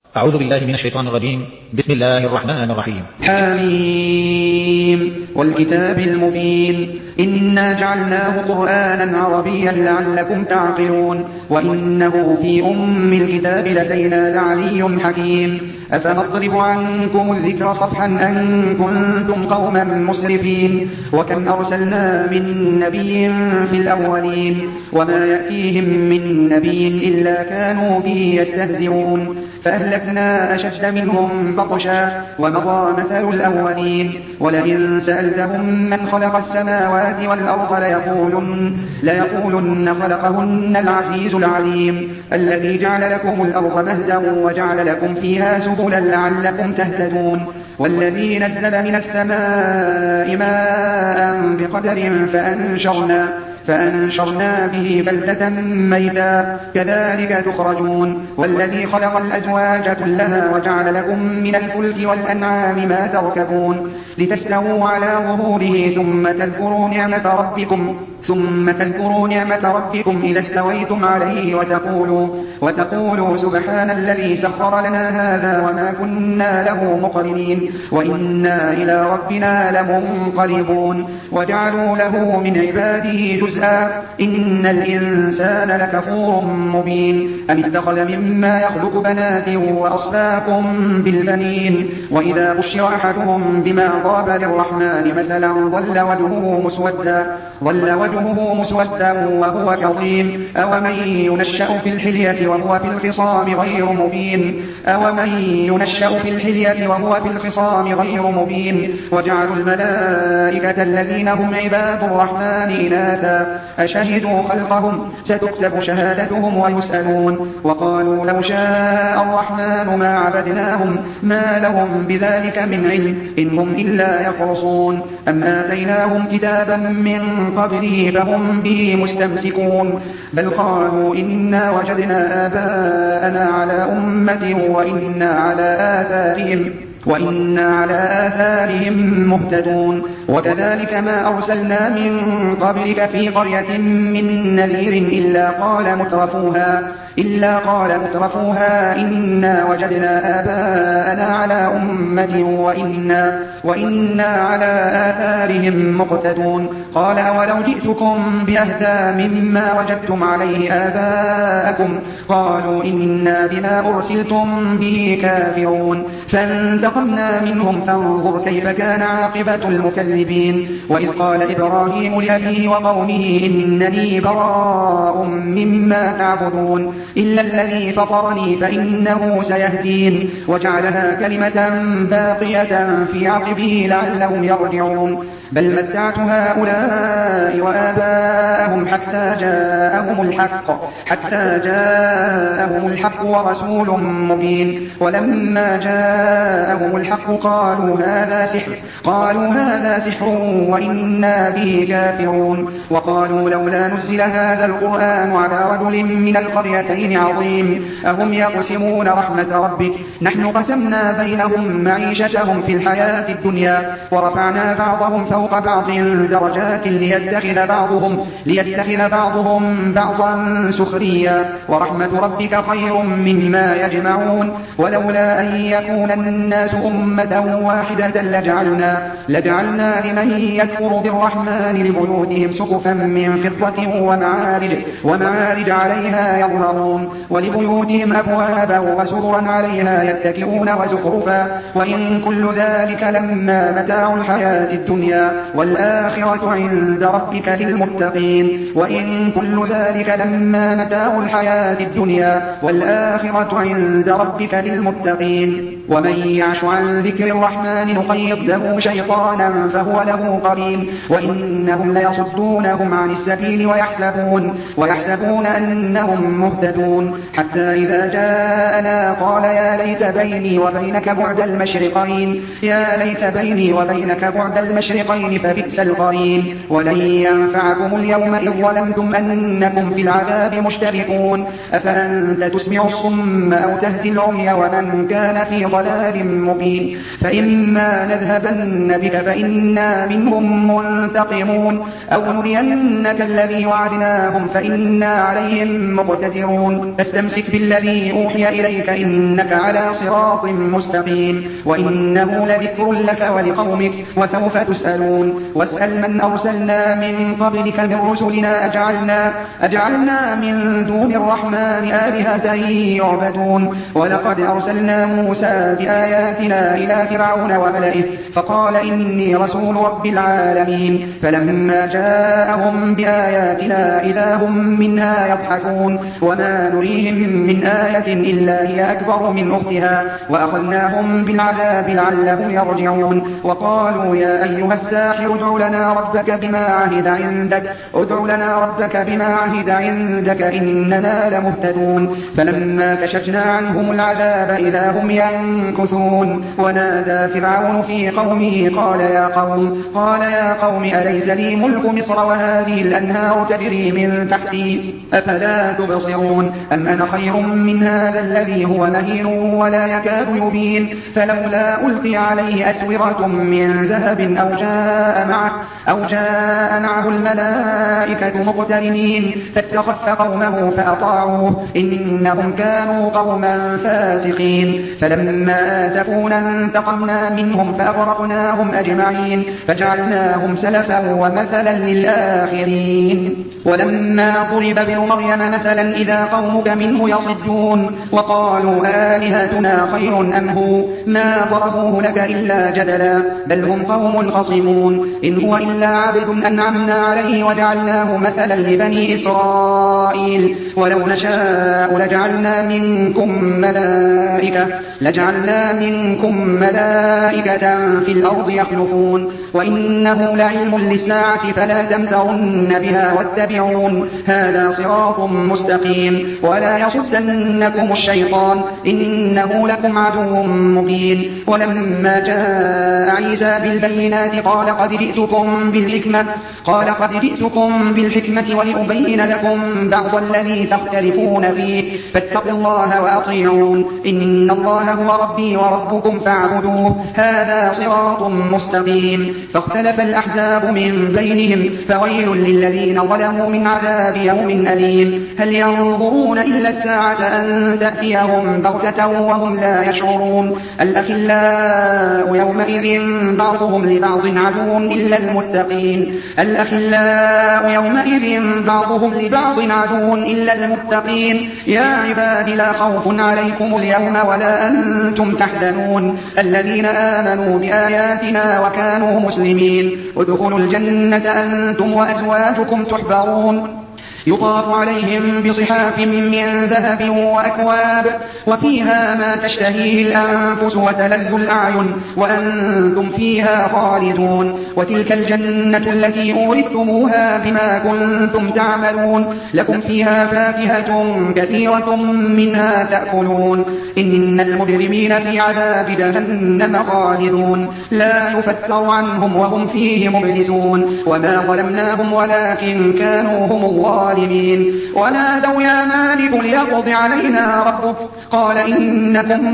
أعوذ بالله من الشيطان الرجيم. بسم الله الرحمن الرحيم. حميم والكتاب المبين إنا جعلناه قرآنا عربيا لعلكم تعقلون وإنه في الكتاب لدينا لعلي حكيم أفنضرب عنكم الذكر صفحا أن كنتم قوما مسرفين وكم أرسلنا من نبي في الأولين وما يأتيهم من نبي إلا كانوا به يستهزئون فأهلكنا أشد منهم بطشا ومضى مثل الأولين ولئن سألتهم من خلق السماوات والأرض ليقولن خلقهن العزيز العليم الذي جعل لكم الأرض مهدا وجعل لكم فيها سبلا لعلكم تهتدون والذي نزل من السماء ماء بقدر فأنشرنا به بلدة ميتا كذلك تخرجون والذي خلق الأزواج كلها وجعل لكم من الفلك والأنعام ما تركبون لتستووا على ظهوره ثم تذكروا نعمة ربكم إذا استويتم عليه وتقولوا سبحان الذي سخر لنا هذا وما كنا له مقرنين وإنا إلى ربنا لمنقلبون وجعلوا له من عباده جزءا إن الإنسان لكفور مبين أم اتخذ مما يخلق بنات وأصفاكم بالبنين وإذا بشر أحدهم بما ضرب للرحمن مثلا ظل وجهه مسودا وهو كظيم أومن ينشأ في الحلية وهو في الخصام غير مبين وجعلوا الملائكة الذين هم عباد الرحمن إناثا أشهدوا خلقهم ستكتب شهادتهم ويسألون وقالوا لو شاء الرحمن ما عبدناهم ما لهم بذلك من علم إن هم إلا يخرصون أم آتيناهم كتابا من قبله فهم به مستمسكون بل قالوا إنا وجدنا آباءنا على أمة وإنا على آثارهم مهتدون وكذلك ما أرسلنا من قبلك في قرية من نذير إلا قال مترفوها إنا وجدنا آباءنا على أمة وإنا على آثارهم مقتدون قال أولو جئتكم بأهدى مما وجدتم عليه آباءكم قالوا إنا بما أرسلتم به كافرون فانتقمنا منهم فانظر كيف كان عاقبة المكذبين وإذ قال إبراهيم لأبيه وقومه إنني براء مما تعبدون إلا الذي فطرني فإنه سيهدين وجعلها كلمة باقية في عقبه لعلهم يرجعون بل متعت هؤلاء وآباءهم حتى جاءهم الحق ورسول مبين ولما جاءهم الحق قالوا هذا سحر وإنا به كافرون وقالوا لولا نزل هذا القرآن على رجل من القريتين عظيم أهم يقسمون رحمة ربك نحن قسمنا بينهم معيشتهم في الحياة الدنيا ورفعنا بعضهم فوق بعض درجات ليتخذ بعضهم بعضا سخريا ورحمة ربك خير مما يجمعون ولولا أن يكون الناس أمة واحدة لجعلنا لمن يكفر بالرحمن لبيوتهم سقفا من فضة ومعارج عليها يظهرون ولبيوتهم أبوابا وسررا عليها يتكئون وزخرفا وإن كل ذلك لما متاع الحياة الدنيا والآخرة عند ربك للمتقين وإن كل ذلك لما متاع الحياة الدنيا والآخرة عند ربك للمتقين ومن يعش عن ذكر الرحمن نقيض له شيطانا فهو له قرين وإنهم ليصدونهم عن السبيل ويحسبون أنهم مهتدون حتى إذا جاءنا قال يا ليت بيني وبينك بعد المشرقين الفريقين فبئس القرين. ولن ينفعكم اليوم إذ ظلمتم أنكم في العذاب مشتركون. أفأنت تسمع الصم أو تهدي العمي ومن كان في ضلال مبين. فإما نذهبن بك فإنا منهم منتقمون أو نرينك الذي وعدناهم فإنا عليهم مقتدرون. فاستمسك بالذي أوحي إليك إنك على صراط مستقيم وإنه لذكر لك ولقومك وسوف تسألون. واسأل من أرسلنا من قبلك من رسلنا أجعلنا من دون الرحمن آلهة يعبدون. ولقد أرسلنا موسى بآياتنا إلى فرعون وملئه فقال إني رسول رب العالمين. فلما جاءهم بآياتنا إذا هم منها يضحكون. وما نريهم من آية إلا هي أكبر من أختها وأخذناهم بالعذاب لعلهم يرجعون. وقالوا يا أيها الساحر ادع لنا ربك بما عهد عندك إننا لمهتدون. فلما كشفنا عنهم العذاب إذا هم ينكثون. ونادى فرعون في قومه قال يا قوم أليس لي ملك مصر وهذه الأنهار تجري من تحتي أفلا تبصرون أم أنا خير من هذا الذي هو مهين ولا يكاد يبين. فلولا ألقي عليه أسورة من ذهب أو جاء معه الملائكة مقترنين فاستخف قومه فأطاعوه إنهم كانوا قوما فاسقين. فلما آسفونا انتقمنا منهم فأغرقناهم أجمعين فجعلناهم سلفا ومثلا للآخرين. ولما ضرب ابن مريم مثلا إذا قومك منه يصدون وقالوا آلهتنا خير أم هو ما ضربوه لك إلا جدلا بل هم قوم خصمون. إن هو إلا عبد أنعمنا عليه وجعلناه مثلا لبني إسرائيل. ولو نشاء لجعلنا منكم ملائكة في الأرض يخلفون. وإنه لعلم للساعة فلا تمترن بها واتبعون هذا صراط مستقيم. ولا يصدنكم الشيطان إنه لكم عدو مبين. ولما جاء عيسى بالبينات قال قد جئتكم بالحكمة ولأبين لكم بعض الذي تختلفون فيه فاتقوا الله وأطيعون إن الله هو ربي وربكم فاعبدوه هذا صراط مستقيم. فاختلف الأحزاب من بينهم فويل للذين ظلموا من عذاب يوم أليم. هل ينظرون إلا الساعة أن تأتيهم بغتة وهم لا يشعرون. الأخلاء يومئذ بعضهم لبعض عدو إلا المتقين. يا عباد لا خوف عليكم اليوم ولا أنتم تحزنون الذين آمنوا بآياتنا وكانوا مسلمين. ادخلوا الجنة أنتم وأزواجكم تحبرون يطاف عليهم بصحاف من ذهب وأكواب وفيها ما تشتهيه الأنفس وتلذ الأعين وأنتم فيها خالدون. وتلك الجنة التي أورثتموها بما كنتم تعملون لكم فيها فاكهة كثيرة منها تأكلون. إن المجرمين في عذاب جهنم خالدون لا يفتر عنهم وهم فيه مبلسون. وما ظلمناهم ولكن كانوا هم الظالمين. ونادوا يا مالك ليقض علينا ربك قال إنكم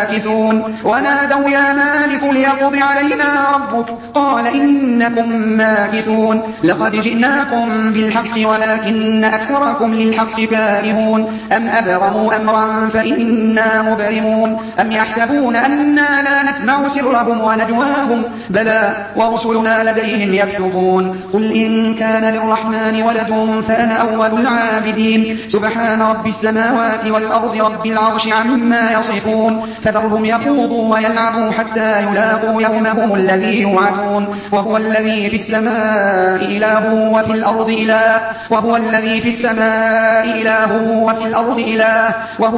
ماكثون. لقد جئناكم بالحق ولكن أكثركم للحق كارهون. أم أبرموا أمرا فإنا مبرمون. أم يحسبون أنا لا نسمع سرهم ونجواهم بلى ورسلنا لديهم يكتبون. قل إن كان للرحمن ولد فأنا أول العابدين. سبحان رب السماوات والأرض رب العرش عما يصفون. فذرهم يخوضوا ويلعبوا حتى يلاقوا يومهم الذي يوعدون. وهو الذي في السماء إله وفي الأرض إله وهو الذي في السماء إله وفي الأرض إله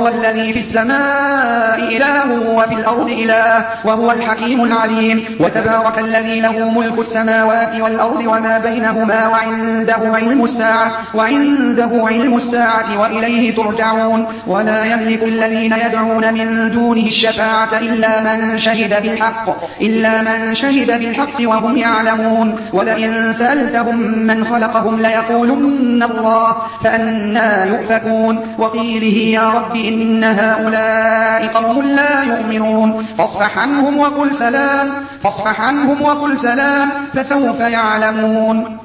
وهو الحكيم العليم. وتبارك الذي له ملك السماوات والأرض وما بينهما وعنده علم الساعة وإليه ترجعون. ولا يملك الذين الذين يدعون من دونه الشفاعة إلا من شهد بالحق وهم يعلمون ولئن سألتهم من خلقهم ليقولن الله فأنى يؤفكون وقيله يا رب إن هؤلاء قوم لا يؤمنون فاصفح عنهم وقل سلام فسوف يعلمون.